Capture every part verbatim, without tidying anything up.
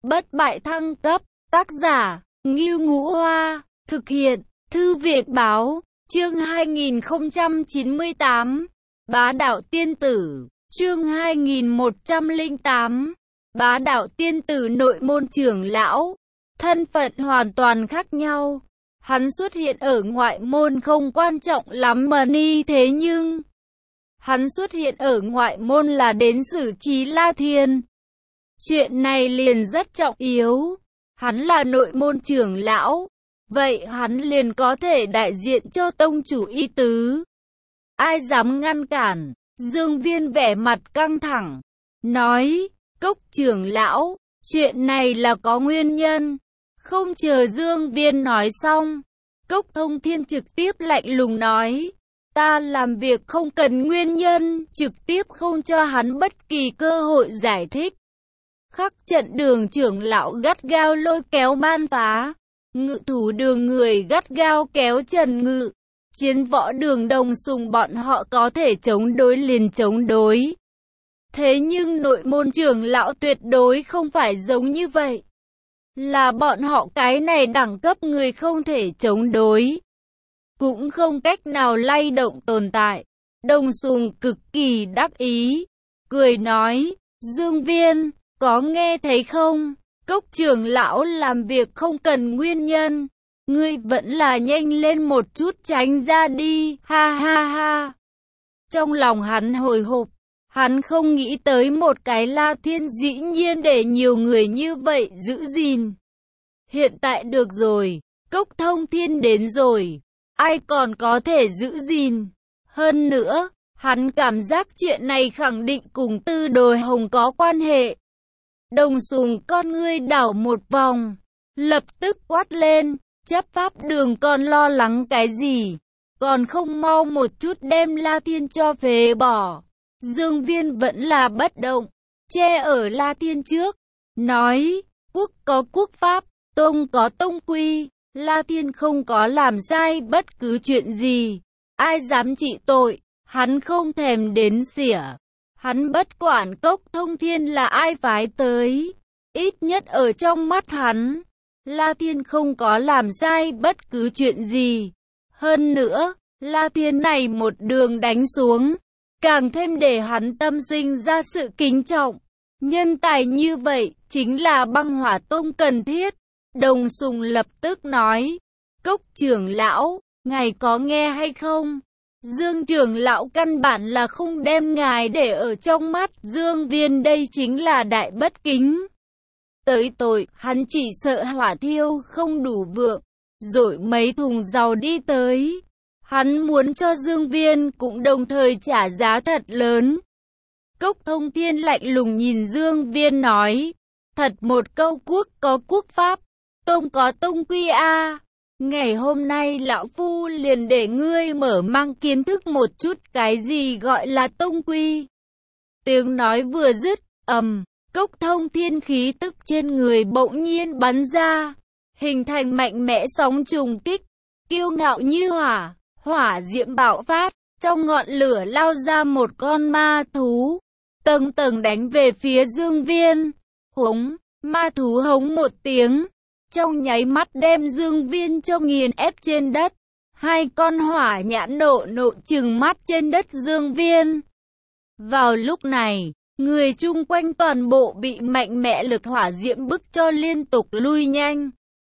bất bại thăng cấp, tác giả, Ngưu Ngũ Hoa, thực hiện, Thư viện Báo, chương hai nghìn không trăm chín mươi tám, Bá đạo tiên tử, chương hai nghìn một trăm lẻ tám, Bá đạo tiên tử nội môn trưởng lão, thân phận hoàn toàn khác nhau. Hắn xuất hiện ở ngoại môn không quan trọng lắm mà ni thế nhưng hắn xuất hiện ở ngoại môn là đến xử trí La Thiên. Chuyện này liền rất trọng yếu. Hắn là nội môn trưởng lão, vậy hắn liền có thể đại diện cho tông chủ ý tứ. Ai dám ngăn cản? Dương Viên vẻ mặt căng thẳng, nói, Cốc trưởng lão, chuyện này là có nguyên nhân. Không chờ Dương Viên nói xong, Cốc Thông Thiên trực tiếp lạnh lùng nói, ta làm việc không cần nguyên nhân, trực tiếp không cho hắn bất kỳ cơ hội giải thích. Khắc trận đường trưởng lão gắt gao lôi kéo Man Phá, Ngự thủ đường người gắt gao kéo Trần Ngự, chiến võ đường Đồng Sùng bọn họ có thể chống đối liền chống đối. Thế nhưng nội môn trưởng lão tuyệt đối không phải giống như vậy. Là bọn họ cái này đẳng cấp người không thể chống đối, cũng không cách nào lay động tồn tại. Đồng Sùng cực kỳ đắc ý, cười nói, Dương Viên, có nghe thấy không? Cốc trưởng lão làm việc không cần nguyên nhân, ngươi vẫn là nhanh lên một chút tránh ra đi, ha ha ha. Trong lòng hắn hồi hộp, hắn không nghĩ tới một cái La Thiên dĩ nhiên để nhiều người như vậy giữ gìn. Hiện tại được rồi, Cốc Thông Thiên đến rồi, ai còn có thể giữ gìn. Hơn nữa, hắn cảm giác chuyện này khẳng định cùng Tư Đồ Hồng có quan hệ. Đồng Sùng con ngươi đảo một vòng, lập tức quát lên, chấp pháp đường còn lo lắng cái gì, còn không mau một chút đem La Thiên cho phế bỏ. Dương Viên vẫn là bất động, che ở La Thiên trước, nói, quốc có quốc pháp, tông có tông quy, La Thiên không có làm sai bất cứ chuyện gì, ai dám trị tội, hắn không thèm đến xỉa. Hắn bất quản Cốc Thông Thiên là ai phái tới, ít nhất ở trong mắt hắn, La Thiên không có làm sai bất cứ chuyện gì. Hơn nữa, La Thiên này một đường đánh xuống, càng thêm để hắn tâm sinh ra sự kính trọng. Nhân tài như vậy, chính là Băng Hỏa Tông cần thiết. Đồng Sùng lập tức nói, Cốc trưởng lão, ngài có nghe hay không? Dương trưởng lão căn bản là không đem ngài để ở trong mắt. Dương Viên đây chính là đại bất kính. Tới tội, hắn chỉ sợ hỏa thiêu không đủ vượng, rồi mấy thùng dầu đi tới. Hắn muốn cho Dương Viên cũng đồng thời trả giá thật lớn. Cốc Thông Thiên lạnh lùng nhìn Dương Viên nói, thật một câu quốc có quốc pháp, tông có tông quy a. Ngày hôm nay lão phu liền để ngươi mở mang kiến thức một chút cái gì gọi là tông quy. Tiếng nói vừa dứt, ầm, Cốc Thông Thiên khí tức trên người bỗng nhiên bắn ra, hình thành mạnh mẽ sóng trùng kích, kiêu ngạo như hỏa, hỏa diễm bạo phát, trong ngọn lửa lao ra một con ma thú, tầng tầng đánh về phía Dương Viên. Hống, ma thú hống một tiếng, trong nháy mắt đem Dương Viên cho nghiền ép trên đất. Hai con hỏa nhãn nộ nộ trừng mắt trên đất Dương Viên. Vào lúc này, người chung quanh toàn bộ bị mạnh mẽ lực hỏa diễm bức cho liên tục lui nhanh.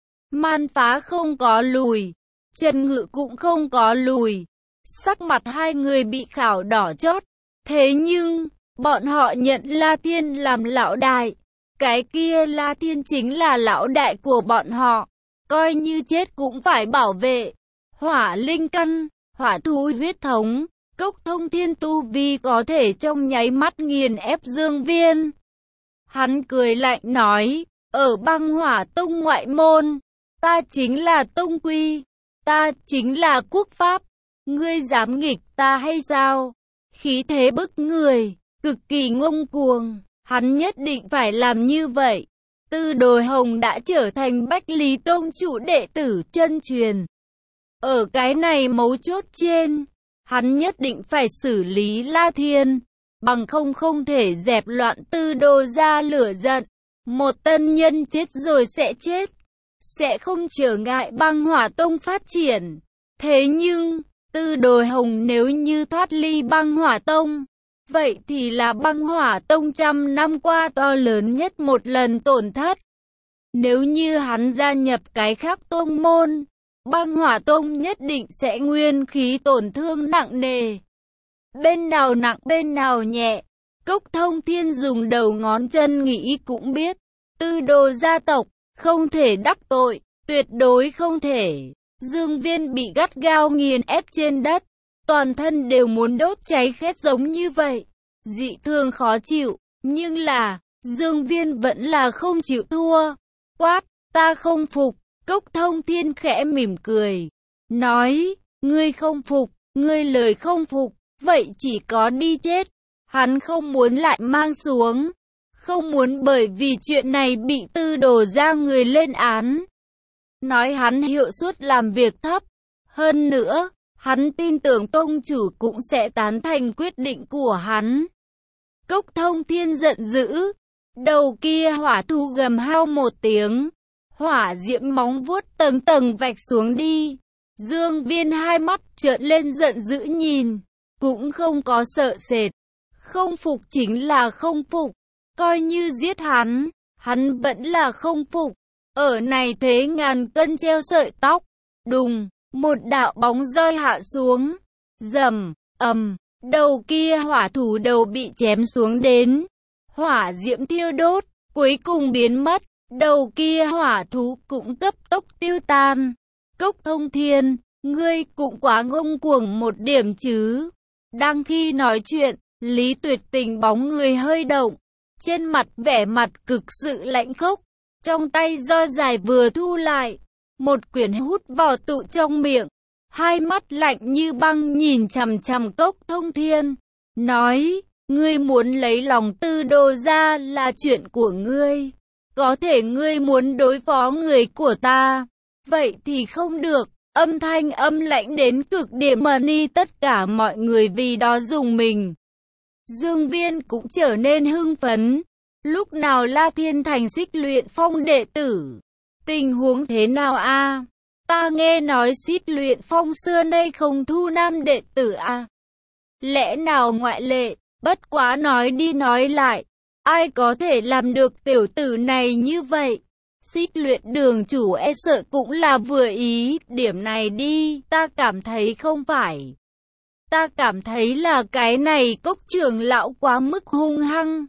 Man Phá không có lùi, Trần Ngự cũng không có lùi. Sắc mặt hai người bị khảo đỏ chót. Thế nhưng, bọn họ nhận La Thiên làm lão đại. Cái kia La Thiên chính là lão đại của bọn họ, coi như chết cũng phải bảo vệ. Hỏa linh căn, hỏa thú huyết thống, Cốc Thông Thiên tu vi có thể trong nháy mắt nghiền ép Dương Viên. Hắn cười lạnh nói, ở Băng Hỏa Tông ngoại môn, ta chính là tông quy, ta chính là quốc pháp, ngươi dám nghịch ta hay sao? Khí thế bức người, cực kỳ ngông cuồng. Hắn nhất định phải làm như vậy. Tư Đồ Hồng đã trở thành Bách Lý Tông chủ đệ tử chân truyền. Ở cái này mấu chốt trên, hắn nhất định phải xử lý La Thiên, bằng không không thể dẹp loạn Tư Đồ ra lửa giận. Một tân nhân chết rồi sẽ chết, sẽ không trở ngại băng hỏa tông phát triển. Thế nhưng, Tư Đồ Hồng nếu như thoát ly băng hỏa tông, vậy thì là băng hỏa tông trăm năm qua to lớn nhất một lần tổn thất. Nếu như hắn gia nhập cái khác tông môn, băng hỏa tông nhất định sẽ nguyên khí tổn thương nặng nề. Bên nào nặng bên nào nhẹ, Cốc Thông Thiên dùng đầu ngón chân nghĩ cũng biết. Tư Đồ gia tộc, không thể đắc tội, tuyệt đối không thể. Dương Viên bị gắt gao nghiền ép trên đất, toàn thân đều muốn đốt cháy khét giống như vậy. Dị thường khó chịu, nhưng là, Dương Viên vẫn là không chịu thua. Quát, ta không phục. Cốc Thông Thiên khẽ mỉm cười, nói, ngươi không phục, ngươi lời không phục, vậy chỉ có đi chết. Hắn không muốn lại mang xuống, không muốn bởi vì chuyện này bị Tư Đồ ra người lên án. Nói hắn hiệu suất làm việc thấp. Hơn nữa, hắn tin tưởng tông chủ cũng sẽ tán thành quyết định của hắn. Cốc Thông Thiên giận dữ. Đầu kia hỏa thú gầm hao một tiếng. Hỏa diễm móng vuốt tầng tầng vạch xuống đi. Dương Viên hai mắt trợn lên giận dữ nhìn. Cũng không có sợ sệt. Không phục chính là không phục. Coi như giết hắn, hắn vẫn là không phục. Ở này thế ngàn cân treo sợi tóc. Đùng, một đạo bóng roi hạ xuống. Rầm, ầm, đầu kia hỏa thủ đầu bị chém xuống đến. Hỏa diễm thiêu đốt, cuối cùng biến mất. Đầu kia hỏa thú cũng cấp tốc tiêu tan. Cốc Thông Thiên, ngươi cũng quá ngông cuồng một điểm chứ. Đang khi nói chuyện, Lý Tuyệt Tình bóng người hơi động. Trên mặt vẻ mặt cực sự lạnh khốc. Trong tay roi dài vừa thu lại. Một quyển hút vào tụ trong miệng. Hai mắt lạnh như băng nhìn chằm chằm Cốc Thông Thiên. Nói, ngươi muốn lấy lòng Tư Đồ ra là chuyện của ngươi. Có thể ngươi muốn đối phó người của ta. Vậy thì không được. Âm thanh âm lãnh đến cực điểm mà ni tất cả mọi người vì đó dùng mình. Dương Viên cũng trở nên hưng phấn. Lúc nào La Thiên Thành Xích Luyện Phong đệ tử? Tình huống thế nào a? À? Ta nghe nói Xích Luyện Phong xưa nay không thu nam đệ tử a. À? Lẽ nào ngoại lệ? Bất quá nói đi nói lại, ai có thể làm được tiểu tử này như vậy? Xích Luyện đường chủ e sợ cũng là vừa ý, điểm này đi, ta cảm thấy không phải. Ta cảm thấy là cái này Cốc trưởng lão quá mức hung hăng.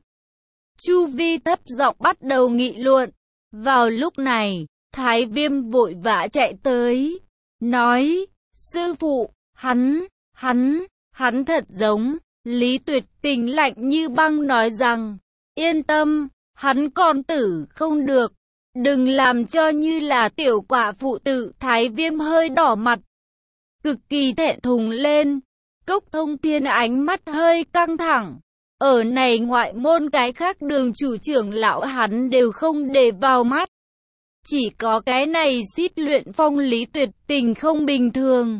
Chu Vi thấp giọng bắt đầu nghị luận. Vào lúc này, Thái Viêm vội vã chạy tới, nói, sư phụ, hắn, hắn, hắn thật giống. Lý Tuyệt Tình lạnh như băng nói rằng, yên tâm, hắn còn tử không được. Đừng làm cho như là tiểu quả phụ tử. Thái Viêm hơi đỏ mặt, cực kỳ thẹn thùng lên. Cốc Thông Thiên ánh mắt hơi căng thẳng. Ở này ngoại môn cái khác đường chủ trưởng lão hắn đều không để vào mắt. Chỉ có cái này Xích Luyện Phong Lý Tuyệt Tình không bình thường.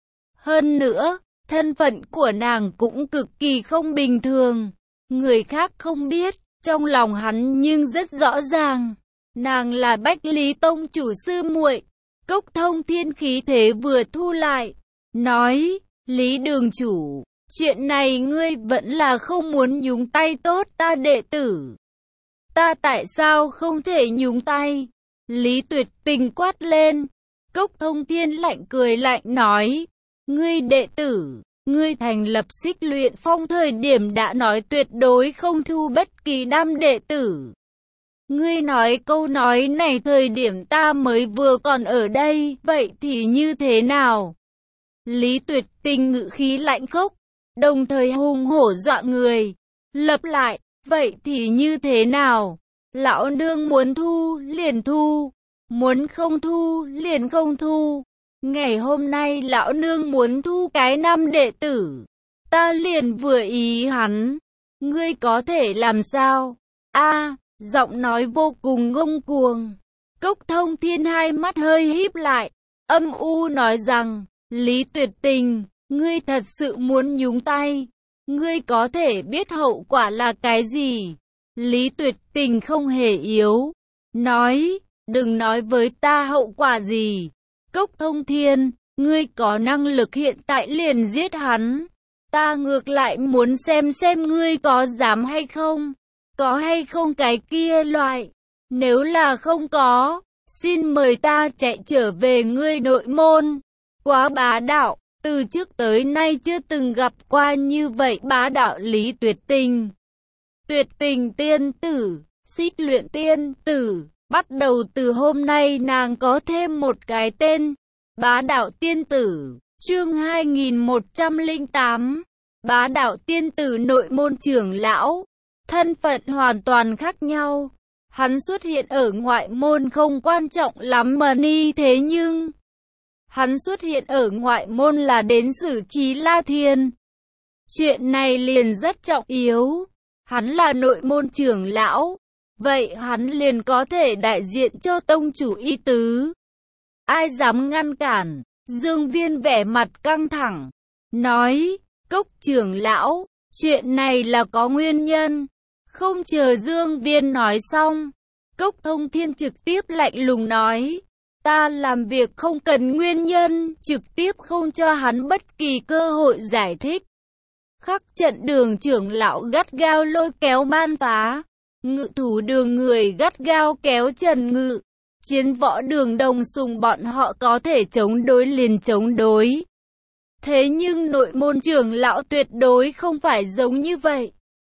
Hơn nữa, thân phận của nàng cũng cực kỳ không bình thường. Người khác không biết, trong lòng hắn nhưng rất rõ ràng. Nàng là Bách Lý Tông chủ sư muội. Cốc Thông Thiên khí thế vừa thu lại, nói, Lý đường chủ, chuyện này ngươi vẫn là không muốn nhúng tay tốt ta đệ tử. Ta tại sao không thể nhúng tay? Lý Tuyệt Tình quát lên. Cốc Thông Thiên lạnh cười lạnh nói, ngươi đệ tử, ngươi thành lập Xích Luyện Phong thời điểm đã nói tuyệt đối không thu bất kỳ nam đệ tử. Ngươi nói câu nói này thời điểm ta mới vừa còn ở đây, vậy thì như thế nào? Lý Tuyệt Tình ngữ khí lạnh khốc, đồng thời hùng hổ dọa người. Lập lại, vậy thì như thế nào? Lão nương muốn thu, liền thu. Muốn không thu, liền không thu. Ngày hôm nay lão nương muốn thu cái năm đệ tử. Ta liền vừa ý hắn. Ngươi có thể làm sao? A, giọng nói vô cùng ngông cuồng. Cốc Thông Thiên hai mắt hơi híp lại, âm u nói rằng, Lý Tuyệt Tình, ngươi thật sự muốn nhúng tay. Ngươi có thể biết hậu quả là cái gì? Lý Tuyệt Tình không hề yếu, nói, đừng nói với ta hậu quả gì. Cốc Thông Thiên, ngươi có năng lực hiện tại liền giết hắn. Ta ngược lại muốn xem xem ngươi có dám hay không. Có hay không cái kia loại. Nếu là không có, xin mời ta chạy trở về ngươi nội môn. Quá bá đạo, từ trước tới nay chưa từng gặp qua như vậy bá đạo Lý Tuyệt Tình. Tuyệt Tình tiên tử, Xích Luyện tiên tử, bắt đầu từ hôm nay nàng có thêm một cái tên, bá đạo tiên tử. Chương hai nghìn một trăm lẻ tám, bá đạo tiên tử nội môn trưởng lão, thân phận hoàn toàn khác nhau. Hắn xuất hiện ở ngoại môn không quan trọng lắm mà ni thế nhưng hắn xuất hiện ở ngoại môn là đến xử trí La Thiên. Chuyện này liền rất trọng yếu. Hắn là nội môn trưởng lão, vậy hắn liền có thể đại diện cho tông chủ ý tứ. Ai dám ngăn cản? Dương Viên vẻ mặt căng thẳng, nói, Cốc trưởng lão, chuyện này là có nguyên nhân. Không chờ Dương Viên nói xong, Cốc Thông Thiên trực tiếp lạnh lùng nói, ta làm việc không cần nguyên nhân, trực tiếp không cho hắn bất kỳ cơ hội giải thích. Khắc trận đường trưởng lão gắt gao lôi kéo Man Phá, ngự thủ đường người gắt gao kéo Trần Ngự, chiến võ đường Đồng Sùng bọn họ có thể chống đối liền chống đối. Thế nhưng nội môn trưởng lão tuyệt đối không phải giống như vậy.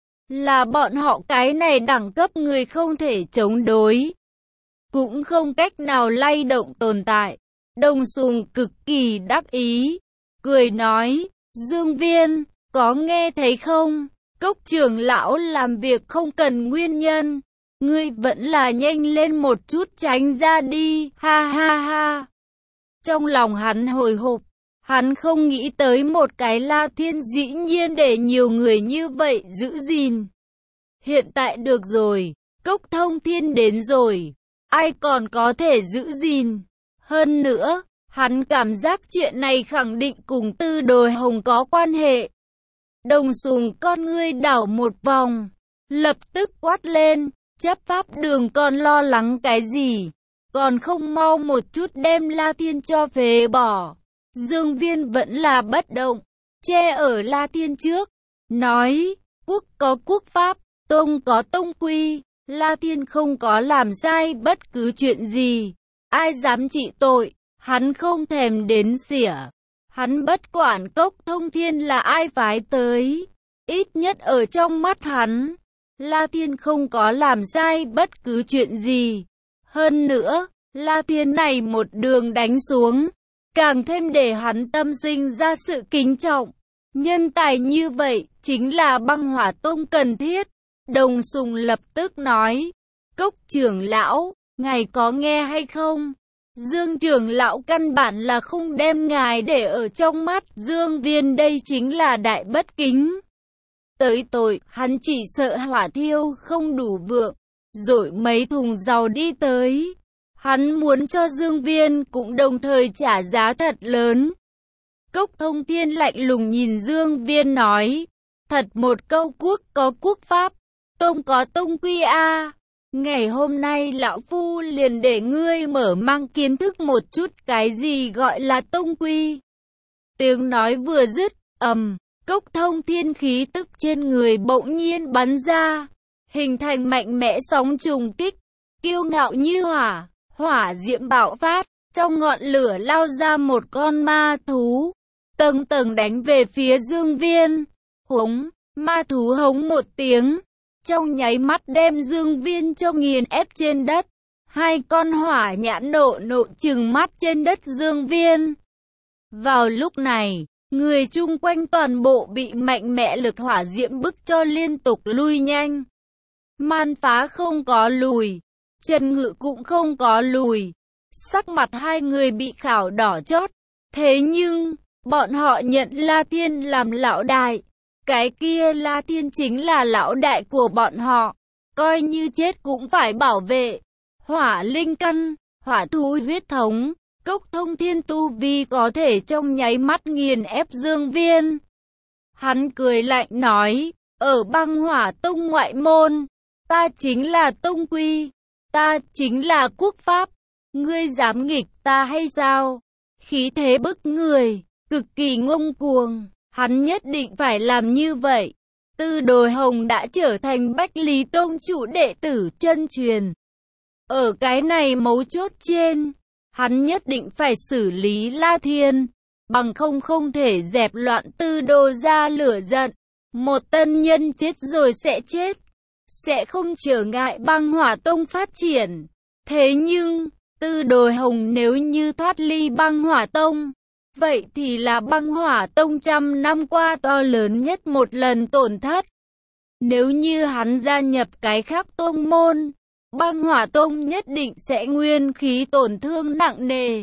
Là bọn họ cái này đẳng cấp người không thể chống đối, cũng không cách nào lay động tồn tại. Đồng Sùng cực kỳ đắc ý, cười nói, Dương Viên, có nghe thấy không? Cốc trưởng lão làm việc không cần nguyên nhân. Ngươi vẫn là nhanh lên một chút tránh ra đi, ha ha ha. Trong lòng hắn hồi hộp, hắn không nghĩ tới một cái La Thiên dĩ nhiên để nhiều người như vậy giữ gìn. Hiện tại được rồi, Cốc Thông Thiên đến rồi, ai còn có thể giữ gìn. Hơn nữa, hắn cảm giác chuyện này khẳng định cùng Tư Đồ Hồng có quan hệ. Đồng Sùng con ngươi đảo một vòng, lập tức quát lên, chấp pháp đường còn lo lắng cái gì, còn không mau một chút đem La Thiên cho phế bỏ. Dương Viên vẫn là bất động, che ở La Thiên trước, nói, quốc có quốc pháp, tông có tông quy, La Thiên không có làm sai bất cứ chuyện gì, ai dám trị tội, hắn không thèm đến xỉa. Hắn bất quản Cốc Thông Thiên là ai phái tới, ít nhất ở trong mắt hắn, La Thiên không có làm sai bất cứ chuyện gì. Hơn nữa, La Thiên này một đường đánh xuống, càng thêm để hắn tâm sinh ra sự kính trọng. Nhân tài như vậy, chính là Băng Hỏa Tông cần thiết. Đồng Sùng lập tức nói, Cốc trưởng lão, ngài có nghe hay không? Dương trưởng lão căn bản là không đem ngài để ở trong mắt. Dương Viên đây chính là đại bất kính. Tới tội, hắn chỉ sợ hỏa thiêu không đủ vượng, rồi mấy thùng dầu đi tới. Hắn muốn cho Dương Viên cũng đồng thời trả giá thật lớn. Cốc Thông Thiên lạnh lùng nhìn Dương Viên nói, thật một câu quốc có quốc pháp, tông có tông quy a. Ngày hôm nay lão phu liền để ngươi mở mang kiến thức một chút cái gì gọi là tông quy. Tiếng nói vừa dứt, ầm, Cốc Thông Thiên khí tức trên người bỗng nhiên bắn ra, hình thành mạnh mẽ sóng trùng kích, kiêu ngạo như hỏa, hỏa diễm bạo phát, trong ngọn lửa lao ra một con ma thú, tầng tầng đánh về phía Dương Viên. Hống, ma thú hống một tiếng, trong nháy mắt đem Dương Viên cho nghiền ép trên đất. Hai con hỏa nhãn nộ nộ trừng mắt trên đất Dương Viên. Vào lúc này, người chung quanh toàn bộ bị mạnh mẽ lực hỏa diễm bức cho liên tục lui nhanh. Man Phá không có lùi, Trần Ngự cũng không có lùi. Sắc mặt hai người bị khảo đỏ chót. Thế nhưng, bọn họ nhận La Thiên làm lão đại. Cái kia La Thiên chính là lão đại của bọn họ. Coi như chết cũng phải bảo vệ. Hỏa linh căn, hỏa thú huyết thống, Cốc Thông Thiên tu vi có thể trong nháy mắt nghiền ép Dương Viên. Hắn cười lạnh nói, ở Băng Hỏa Tông ngoại môn, ta chính là tông quy, ta chính là quốc pháp, ngươi dám nghịch ta hay sao? Khí thế bức người, cực kỳ ngông cuồng, hắn nhất định phải làm như vậy. Tư Đồ Hồng đã trở thành Bách Lý Tông chủ đệ tử chân truyền. Ở cái này mấu chốt trên, hắn nhất định phải xử lý La Thiên, bằng không không thể dẹp loạn Tư Đồ ra lửa giận. Một tân nhân chết rồi sẽ chết, sẽ không trở ngại Băng Hỏa Tông phát triển. Thế nhưng, Tư Đồ Hồng nếu như thoát ly Băng Hỏa Tông, vậy thì là Băng Hỏa Tông trăm năm qua to lớn nhất một lần tổn thất. Nếu như hắn gia nhập cái khác tông môn, Băng Hỏa Tông nhất định sẽ nguyên khí tổn thương nặng nề.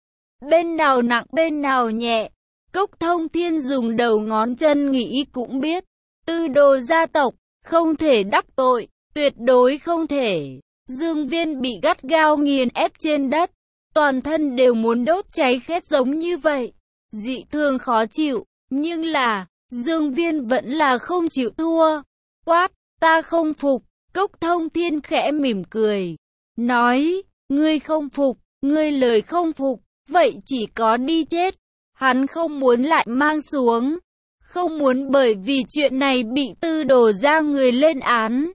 Bên nào nặng bên nào nhẹ, Cốc Thông Thiên dùng đầu ngón chân nghĩ cũng biết, Tư Đồ gia tộc không thể đắc tội, tuyệt đối không thể. Dương Viên bị gắt gao nghiền ép trên đất, toàn thân đều muốn đốt cháy khét giống như vậy, dị thường khó chịu, nhưng là, Dương Viên vẫn là không chịu thua. Quát, ta không phục. Cốc Thông Thiên khẽ mỉm cười, nói, ngươi không phục, ngươi lời không phục, vậy chỉ có đi chết. Hắn không muốn lại mang xuống, không muốn bởi vì chuyện này bị Tư Đồ ra người lên án.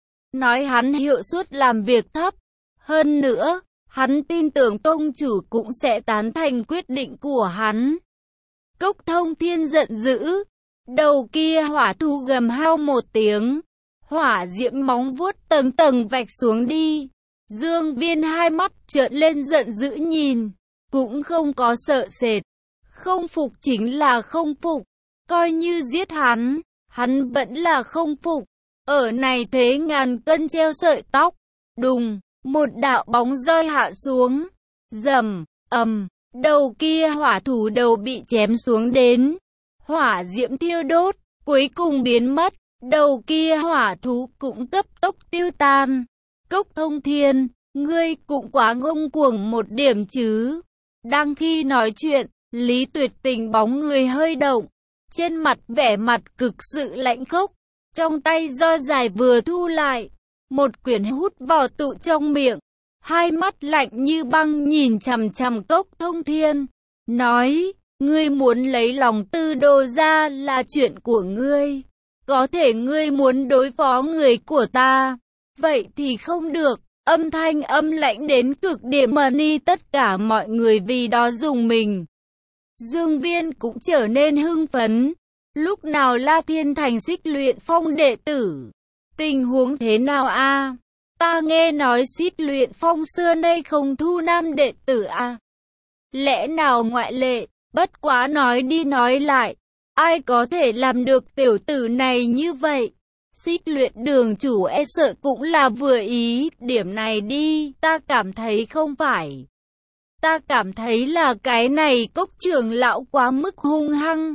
Nói hắn hiệu suất làm việc thấp, hơn nữa, hắn tin tưởng tông chủ cũng sẽ tán thành quyết định của hắn. Cốc Thông Thiên giận dữ, đầu kia hỏa thú gầm hao một tiếng. Hỏa diễm móng vuốt tầng tầng vạch xuống đi. Dương Viên hai mắt trợn lên giận dữ nhìn, cũng không có sợ sệt. Không phục chính là không phục, coi như giết hắn, hắn vẫn là không phục. Ở này thế ngàn cân treo sợi tóc, đùng, một đạo bóng roi hạ xuống, rầm, ầm, đầu kia hỏa thủ đầu bị chém xuống đến. Hỏa diễm thiêu đốt, cuối cùng biến mất. Đầu kia hỏa thú cũng cấp tốc tiêu tan. Cốc Thông Thiên, ngươi cũng quá ngông cuồng một điểm chứ. Đang khi nói chuyện, Lý Tuyệt Tình bóng người hơi động, trên mặt vẻ mặt cực sự lạnh khốc, trong tay roi dài vừa thu lại, một quyển hút vào tụ trong miệng, hai mắt lạnh như băng nhìn chằm chằm Cốc Thông Thiên, nói, ngươi muốn lấy lòng Tư Đồ ra là chuyện của ngươi. Có thể ngươi muốn đối phó người của ta, vậy thì không được. Âm thanh âm lãnh đến cực điểm mà ni tất cả mọi người vì đó dùng mình. Dương Viên cũng trở nên hưng phấn. Lúc nào La Thiên thành Xích Luyện Phong đệ tử? Tình huống thế nào a? Ta nghe nói Xích Luyện Phong xưa nay không thu nam đệ tử a. Lẽ nào ngoại lệ? Bất quá nói đi nói lại, ai có thể làm được tiểu tử này như vậy? Xích Luyện đường chủ e sợ cũng là vừa ý, điểm này đi, ta cảm thấy không phải. Ta cảm thấy là cái này Cốc trưởng lão quá mức hung hăng.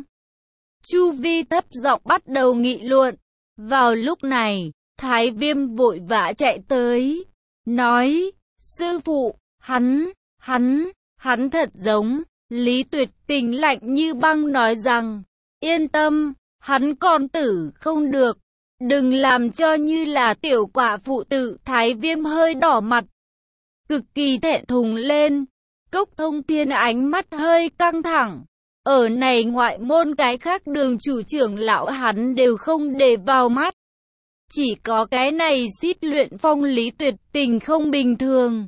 Chu Vi thấp giọng bắt đầu nghị luận. Vào lúc này, Thái Viêm vội vã chạy tới, nói, sư phụ, hắn, hắn, hắn thật giống. Lý Tuyệt Tình lạnh như băng nói rằng, yên tâm, hắn còn tử không được. Đừng làm cho như là tiểu quả phụ tử. Thái Viêm hơi đỏ mặt, cực kỳ thẹn thùng lên. Cốc Thông Thiên ánh mắt hơi căng thẳng. Ở này ngoại môn cái khác đường chủ trưởng lão hắn đều không để vào mắt. Chỉ có cái này Xích Luyện Phong Lý Tuyệt Tình không bình thường.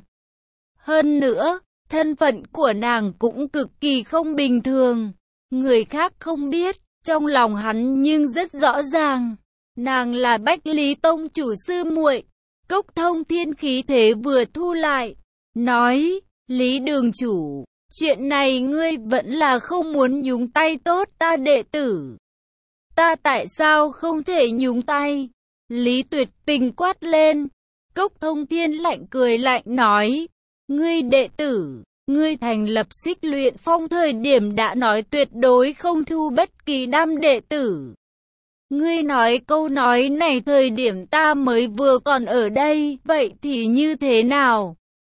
Hơn nữa, thân phận của nàng cũng cực kỳ không bình thường. Người khác không biết, trong lòng hắn nhưng rất rõ ràng. Nàng là Bách Lý Tông chủ sư muội. Cốc Thông Thiên khí thế vừa thu lại, nói, Lý đường chủ, chuyện này ngươi vẫn là không muốn nhúng tay tốt ta đệ tử. Ta tại sao không thể nhúng tay? Lý Tuyệt Tình quát lên. Cốc Thông Thiên lạnh cười lạnh nói, ngươi đệ tử, ngươi thành lập Xích Luyện Phong thời điểm đã nói tuyệt đối không thu bất kỳ nam đệ tử. Ngươi nói câu nói này thời điểm ta mới vừa còn ở đây, vậy thì như thế nào?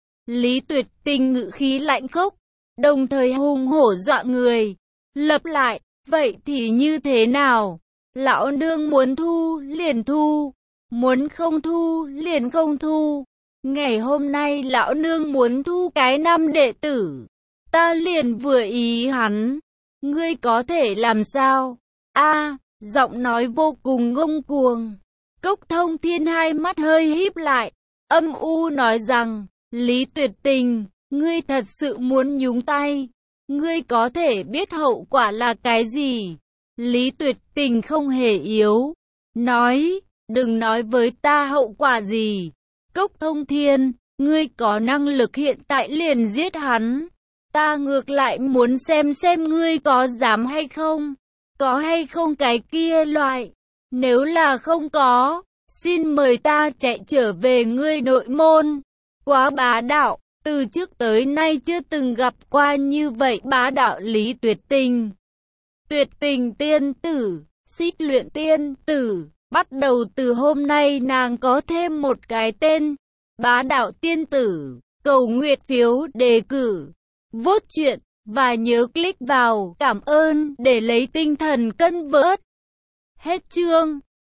Lý Tuyệt Tình ngữ khí lạnh khốc, đồng thời hùng hổ dọa người. Lập lại, vậy thì như thế nào? Lão nương muốn thu, liền thu. Muốn không thu, liền không thu. Ngày hôm nay lão nương muốn thu cái năm đệ tử. Ta liền vừa ý hắn. Ngươi có thể làm sao? A, giọng nói vô cùng ngông cuồng. Cốc Thông Thiên hai mắt hơi híp lại, âm u nói rằng, Lý Tuyệt Tình, ngươi thật sự muốn nhúng tay. Ngươi có thể biết hậu quả là cái gì? Lý Tuyệt Tình không hề yếu. Nói, đừng nói với ta hậu quả gì. Cốc Thông Thiên, ngươi có năng lực hiện tại liền giết hắn. Ta ngược lại muốn xem xem ngươi có dám hay không. Có hay không cái kia loại. Nếu là không có, xin mời ta chạy trở về ngươi nội môn. Quá bá đạo, từ trước tới nay chưa từng gặp qua như vậy bá đạo Lý Tuyệt Tình. Tuyệt Tình tiên tử, Xích Luyện tiên tử, bắt đầu từ hôm nay nàng có thêm một cái tên, bá đạo tiên tử. Cầu nguyện phiếu đề cử, vote chuyện, và nhớ click vào cảm ơn để lấy tinh thần cân vớt. Hết chương.